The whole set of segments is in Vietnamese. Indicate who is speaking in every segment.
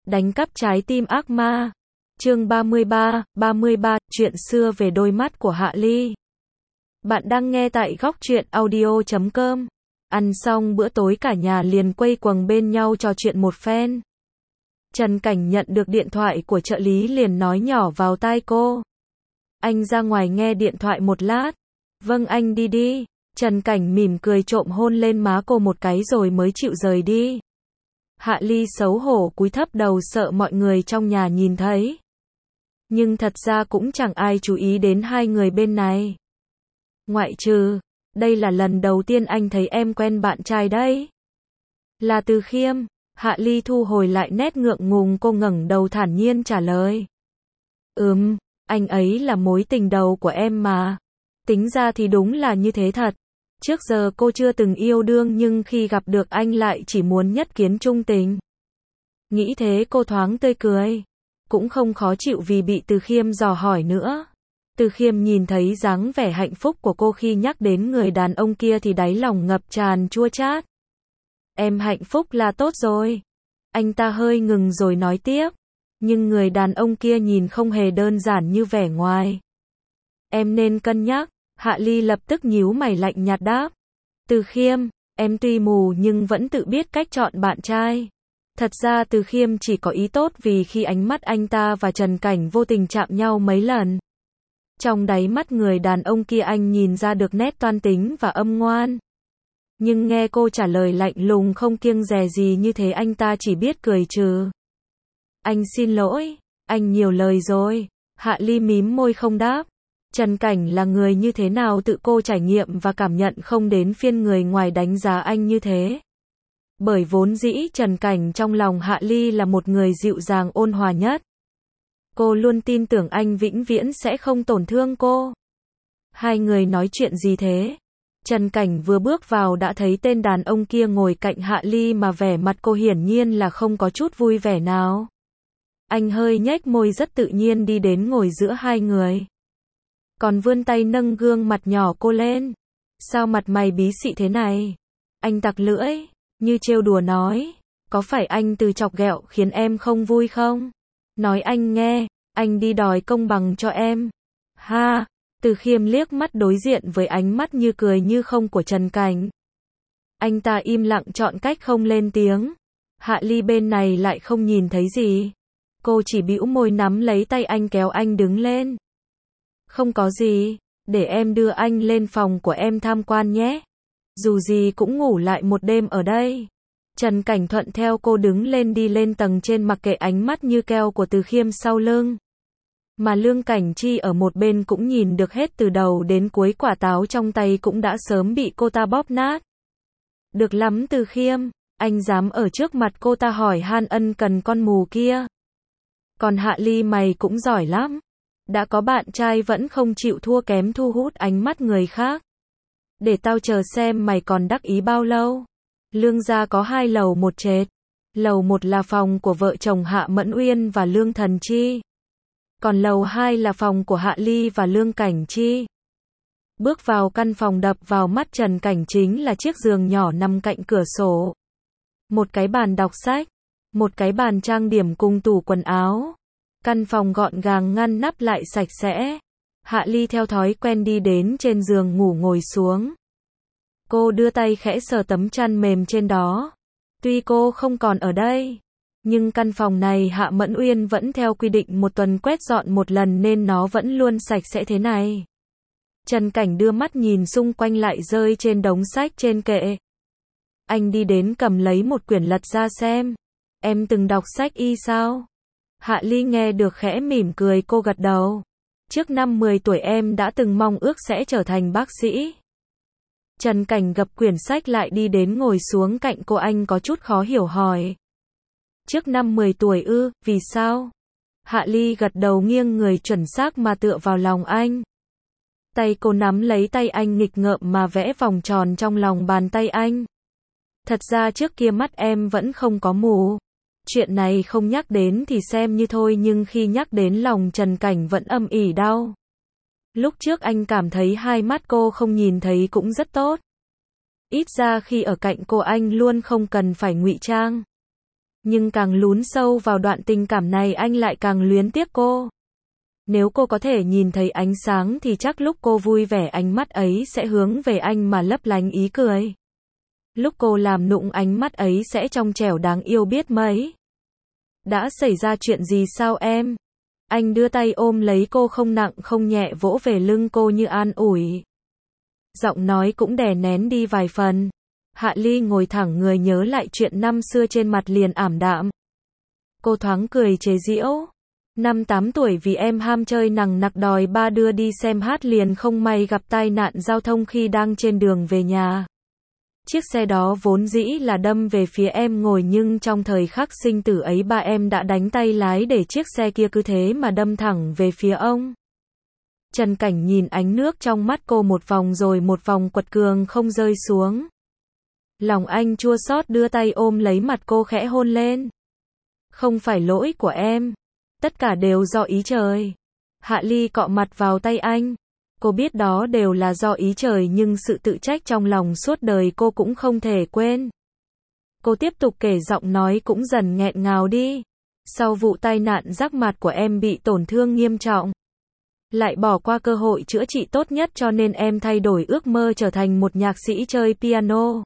Speaker 1: Đánh cắp trái tim ác ma. Chương 33, chuyện xưa về đôi mắt của Hạ Ly. Bạn đang nghe tại góc truyện audio.com. Ăn xong bữa tối cả nhà liền quây quần bên nhau trò chuyện một phen. Trần Cảnh nhận được điện thoại của trợ lý liền nói nhỏ vào tai cô. Anh ra ngoài nghe điện thoại một lát. Vâng anh đi đi. Trần Cảnh mỉm cười trộm hôn lên má cô một cái rồi mới chịu rời đi. Hạ Ly xấu hổ cúi thấp đầu sợ mọi người trong nhà nhìn thấy. Nhưng thật ra cũng chẳng ai chú ý đến hai người bên này. Ngoại trừ, đây là lần đầu tiên anh thấy em quen bạn trai đấy. Là Từ Khiêm. Hạ Ly thu hồi lại nét ngượng ngùng, cô ngẩng đầu thản nhiên trả lời. Anh ấy là mối tình đầu của em mà. Tính ra thì đúng là như thế thật. Trước giờ cô chưa từng yêu đương nhưng khi gặp được anh lại chỉ muốn nhất kiến chung tình. Nghĩ thế cô thoáng tươi cười. Cũng không khó chịu vì bị Từ Khiêm dò hỏi nữa. Từ Khiêm nhìn thấy dáng vẻ hạnh phúc của cô khi nhắc đến người đàn ông kia thì đáy lòng ngập tràn chua chát. Em hạnh phúc là tốt rồi. Anh ta hơi ngừng rồi nói tiếp. Nhưng người đàn ông kia nhìn không hề đơn giản như vẻ ngoài. Em nên cân nhắc. Hạ Ly lập tức nhíu mày lạnh nhạt đáp. Từ Khiêm, em tuy mù nhưng vẫn tự biết cách chọn bạn trai. Thật ra Từ Khiêm chỉ có ý tốt vì khi ánh mắt anh ta và Trần Cảnh vô tình chạm nhau mấy lần. Trong đáy mắt người đàn ông kia anh nhìn ra được nét toan tính và âm ngoan. Nhưng nghe cô trả lời lạnh lùng không kiêng dè gì như thế anh ta chỉ biết cười trừ. Anh xin lỗi, anh nhiều lời rồi. Hạ Ly mím môi không đáp. Trần Cảnh là người như thế nào tự cô trải nghiệm và cảm nhận, không đến phiên người ngoài đánh giá anh như thế. Bởi vốn dĩ Trần Cảnh trong lòng Hạ Ly là một người dịu dàng ôn hòa nhất. Cô luôn tin tưởng anh vĩnh viễn sẽ không tổn thương cô. Hai người nói chuyện gì thế? Trần Cảnh vừa bước vào đã thấy tên đàn ông kia ngồi cạnh Hạ Ly mà vẻ mặt cô hiển nhiên là không có chút vui vẻ nào. Anh hơi nhếch môi rất tự nhiên đi đến ngồi giữa hai người. Còn vươn tay nâng gương mặt nhỏ cô lên. Sao mặt mày bí xị thế này? Anh tặc lưỡi, như trêu đùa nói. Có phải anh từ chọc ghẹo khiến em không vui không? Nói anh nghe, anh đi đòi công bằng cho em. Ha, Từ Khiêm liếc mắt đối diện với ánh mắt như cười như không của Trần Cảnh. Anh ta im lặng chọn cách không lên tiếng. Hạ Ly bên này lại không nhìn thấy gì. Cô chỉ bĩu môi nắm lấy tay anh kéo anh đứng lên. Không có gì, để em đưa anh lên phòng của em tham quan nhé. Dù gì cũng ngủ lại một đêm ở đây. Trần Cảnh thuận theo cô đứng lên đi lên tầng trên mặc kệ ánh mắt như keo của Từ Khiêm sau lưng. Mà Lương Cảnh Chi ở một bên cũng nhìn được hết từ đầu đến cuối, quả táo trong tay cũng đã sớm bị cô ta bóp nát. Được lắm Từ Khiêm, anh dám ở trước mặt cô ta hỏi han ân cần con mù kia. Còn Hạ Ly mày cũng giỏi lắm. Đã có bạn trai vẫn không chịu thua kém thu hút ánh mắt người khác. Để tao chờ xem mày còn đắc ý bao lâu. Lương gia có 2 lầu một trệt. Lầu 1 là phòng của vợ chồng Hạ Mẫn Uyên và Lương Thần Chi. Còn lầu 2 là phòng của Hạ Ly và Lương Cảnh Chi. Bước vào căn phòng đập vào mắt Trần Cảnh chính là chiếc giường nhỏ nằm cạnh cửa sổ. Một cái bàn đọc sách. Một cái bàn trang điểm cùng tủ quần áo. Căn phòng gọn gàng ngăn nắp lại sạch sẽ. Hạ Ly theo thói quen đi đến trên giường ngủ ngồi xuống. Cô đưa tay khẽ sờ tấm chăn mềm trên đó. Tuy cô không còn ở đây, nhưng căn phòng này Hạ Mẫn Uyên vẫn theo quy định một tuần quét dọn một lần nên nó vẫn luôn sạch sẽ thế này. Trần Cảnh đưa mắt nhìn xung quanh lại rơi trên đống sách trên kệ. Anh đi đến cầm lấy một quyển lật ra xem. Em từng đọc sách y sao? Hạ Ly nghe được khẽ mỉm cười, cô gật đầu. Trước năm 10 tuổi em đã từng mong ước sẽ trở thành bác sĩ. Trần Cảnh gập quyển sách lại đi đến ngồi xuống cạnh cô, anh có chút khó hiểu hỏi. Trước năm 10 tuổi ư, vì sao? Hạ Ly gật đầu nghiêng người chuẩn xác mà tựa vào lòng anh. Tay cô nắm lấy tay anh nghịch ngợm mà vẽ vòng tròn trong lòng bàn tay anh. Thật ra trước kia mắt em vẫn không có mù. Chuyện này không nhắc đến thì xem như thôi, nhưng khi nhắc đến lòng Trần Cảnh vẫn âm ỉ đau. Lúc trước anh cảm thấy hai mắt cô không nhìn thấy cũng rất tốt. Ít ra khi ở cạnh cô anh luôn không cần phải ngụy trang. Nhưng càng lún sâu vào đoạn tình cảm này anh lại càng luyến tiếc cô. Nếu cô có thể nhìn thấy ánh sáng thì chắc lúc cô vui vẻ ánh mắt ấy sẽ hướng về anh mà lấp lánh ý cười. Lúc cô làm nũng ánh mắt ấy sẽ trong trẻo đáng yêu biết mấy. Đã xảy ra chuyện gì sao em? Anh đưa tay ôm lấy cô không nặng không nhẹ vỗ về lưng cô như an ủi. Giọng nói cũng đè nén đi vài phần. Hạ Ly ngồi thẳng người nhớ lại chuyện năm xưa trên mặt liền ảm đạm. Cô thoáng cười chế giễu. Năm 8 tuổi vì em ham chơi nằng nặc đòi ba đưa đi xem hát liền không may gặp tai nạn giao thông khi đang trên đường về nhà. Chiếc xe đó vốn dĩ là đâm về phía em ngồi nhưng trong thời khắc sinh tử ấy ba em đã đánh tay lái để chiếc xe kia cứ thế mà đâm thẳng về phía ông. Trần Cảnh nhìn ánh nước trong mắt cô một vòng rồi một vòng quật cường không rơi xuống. Lòng anh chua xót đưa tay ôm lấy mặt cô khẽ hôn lên. Không phải lỗi của em. Tất cả đều do ý trời. Hạ Ly cọ mặt vào tay anh. Cô biết đó đều là do ý trời nhưng sự tự trách trong lòng suốt đời cô cũng không thể quên. Cô tiếp tục kể giọng nói cũng dần nghẹn ngào đi. Sau vụ tai nạn giác mạc của em bị tổn thương nghiêm trọng. Lại bỏ qua cơ hội chữa trị tốt nhất cho nên em thay đổi ước mơ trở thành một nhạc sĩ chơi piano.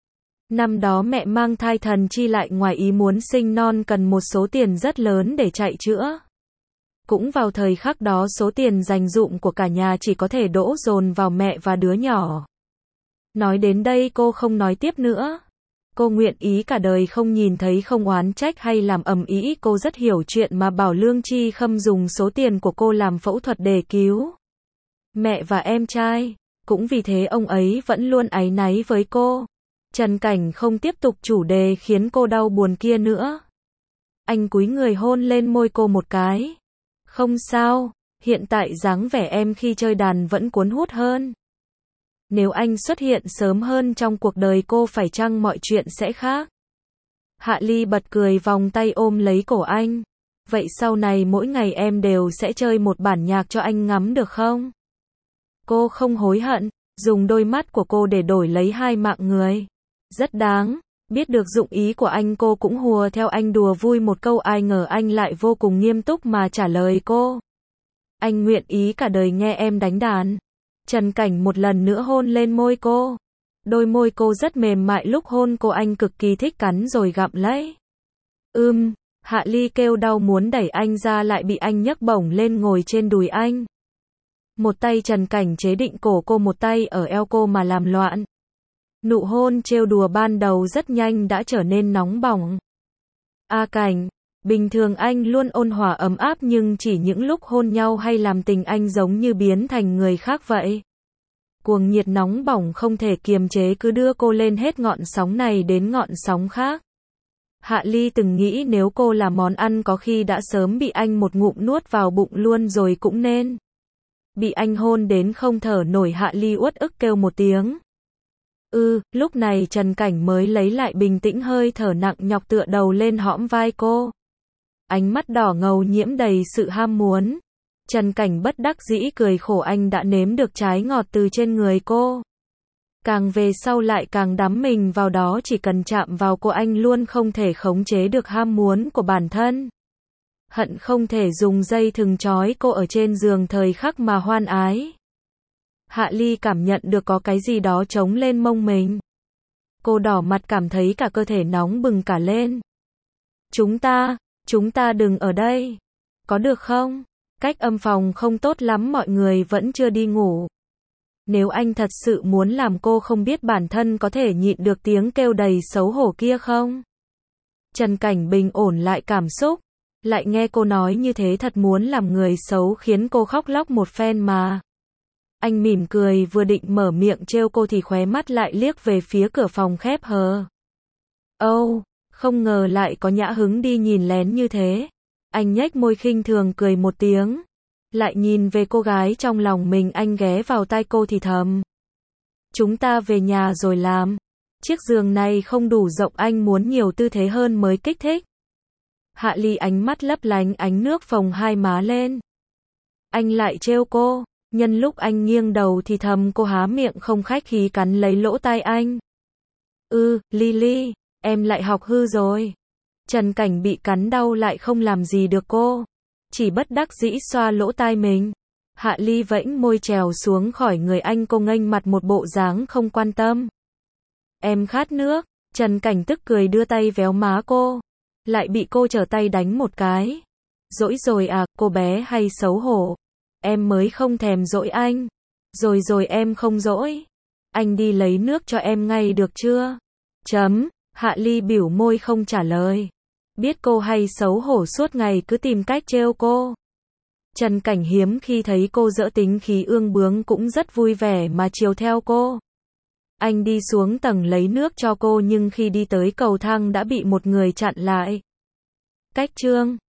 Speaker 1: Năm đó mẹ mang thai thần chi lại ngoài ý muốn sinh non cần một số tiền rất lớn để chạy chữa. Cũng vào thời khắc đó số tiền dành dụm của cả nhà chỉ có thể đổ dồn vào mẹ và đứa nhỏ. Nói đến đây cô không nói tiếp nữa. Cô nguyện ý cả đời không nhìn thấy không oán trách hay làm ầm ĩ. Cô rất hiểu chuyện mà Bảo Lương Chi Khâm dùng số tiền của cô làm phẫu thuật để cứu mẹ và em trai. Cũng vì thế ông ấy vẫn luôn áy náy với cô. Trần Cảnh không tiếp tục chủ đề khiến cô đau buồn kia nữa. Anh cúi người hôn lên môi cô một cái. Không sao, hiện tại dáng vẻ em khi chơi đàn vẫn cuốn hút hơn. Nếu anh xuất hiện sớm hơn trong cuộc đời cô phải chăng mọi chuyện sẽ khác? Hạ Ly bật cười vòng tay ôm lấy cổ anh. Vậy sau này mỗi ngày em đều sẽ chơi một bản nhạc cho anh ngắm được không? Cô không hối hận, dùng đôi mắt của cô để đổi lấy 2 mạng người. Rất đáng. Biết được dụng ý của anh cô cũng hùa theo anh đùa vui một câu ai ngờ anh lại vô cùng nghiêm túc mà trả lời cô. Anh nguyện ý cả đời nghe em đánh đàn. Trần Cảnh một lần nữa hôn lên môi cô. Đôi môi cô rất mềm mại lúc hôn cô anh cực kỳ thích cắn rồi gặm lấy. Hạ Ly kêu đau muốn đẩy anh ra lại bị anh nhấc bổng lên ngồi trên đùi anh. Một tay Trần Cảnh chế định cổ cô một tay ở eo cô mà làm loạn. Nụ hôn trêu đùa ban đầu rất nhanh đã trở nên nóng bỏng. A Cảnh, bình thường anh luôn ôn hòa ấm áp nhưng chỉ những lúc hôn nhau hay làm tình anh giống như biến thành người khác vậy. Cuồng nhiệt nóng bỏng không thể kiềm chế cứ đưa cô lên hết ngọn sóng này đến ngọn sóng khác. Hạ Ly từng nghĩ nếu cô là món ăn có khi đã sớm bị anh một ngụm nuốt vào bụng luôn rồi cũng nên. Bị anh hôn đến không thở nổi Hạ Ly uất ức kêu một tiếng. Lúc này Trần Cảnh mới lấy lại bình tĩnh hơi thở nặng nhọc tựa đầu lên hõm vai cô. Ánh mắt đỏ ngầu nhiễm đầy sự ham muốn. Trần Cảnh bất đắc dĩ cười khổ anh đã nếm được trái ngọt từ trên người cô. Càng về sau lại càng đắm mình vào đó chỉ cần chạm vào cô anh luôn không thể khống chế được ham muốn của bản thân. Hận không thể dùng dây thừng trói cô ở trên giường thời khắc mà hoan ái. Hạ Ly cảm nhận được có cái gì đó trống lên mông mình. Cô đỏ mặt cảm thấy cả cơ thể nóng bừng cả lên. Chúng ta đừng ở đây. Có được không? Cách âm phòng không tốt lắm mọi người vẫn chưa đi ngủ. Nếu anh thật sự muốn làm cô không biết bản thân có thể nhịn được tiếng kêu đầy xấu hổ kia không? Trần Cảnh bình ổn lại cảm xúc. Lại nghe cô nói như thế thật muốn làm người xấu khiến cô khóc lóc một phen mà. Anh mỉm cười vừa định mở miệng trêu cô thì khóe mắt lại liếc về phía cửa phòng khép hờ. Không ngờ lại có nhã hứng đi nhìn lén như thế. Anh nhếch môi khinh thường cười một tiếng. Lại nhìn về cô gái trong lòng mình anh ghé vào tai cô thì thầm. Chúng ta về nhà rồi làm. Chiếc giường này không đủ rộng anh muốn nhiều tư thế hơn mới kích thích. Hạ Ly ánh mắt lấp lánh ánh nước phồng hai má lên. Anh lại trêu cô. Nhân lúc anh nghiêng đầu thì thầm cô há miệng không khách khí cắn lấy lỗ tai anh. Lily, em lại học hư rồi. Trần Cảnh bị cắn đau lại không làm gì được cô. Chỉ bất đắc dĩ xoa lỗ tai mình. Hạ Ly vẫy môi trèo xuống khỏi người anh, cô nghênh mặt một bộ dáng không quan tâm. Em khát nước. Trần Cảnh tức cười đưa tay véo má cô. Lại bị cô trở tay đánh một cái. Dỗi rồi à, cô bé hay xấu hổ. Em mới không thèm dỗi anh. Rồi em không dỗi. Anh đi lấy nước cho em ngay được chưa? Hạ Ly bĩu môi không trả lời. Biết cô hay xấu hổ suốt ngày cứ tìm cách trêu cô. Trần Cảnh hiếm khi thấy cô giỡn tính khí ương bướng cũng rất vui vẻ mà chiều theo cô. Anh đi xuống tầng lấy nước cho cô nhưng khi đi tới cầu thang đã bị một người chặn lại. Cách Trương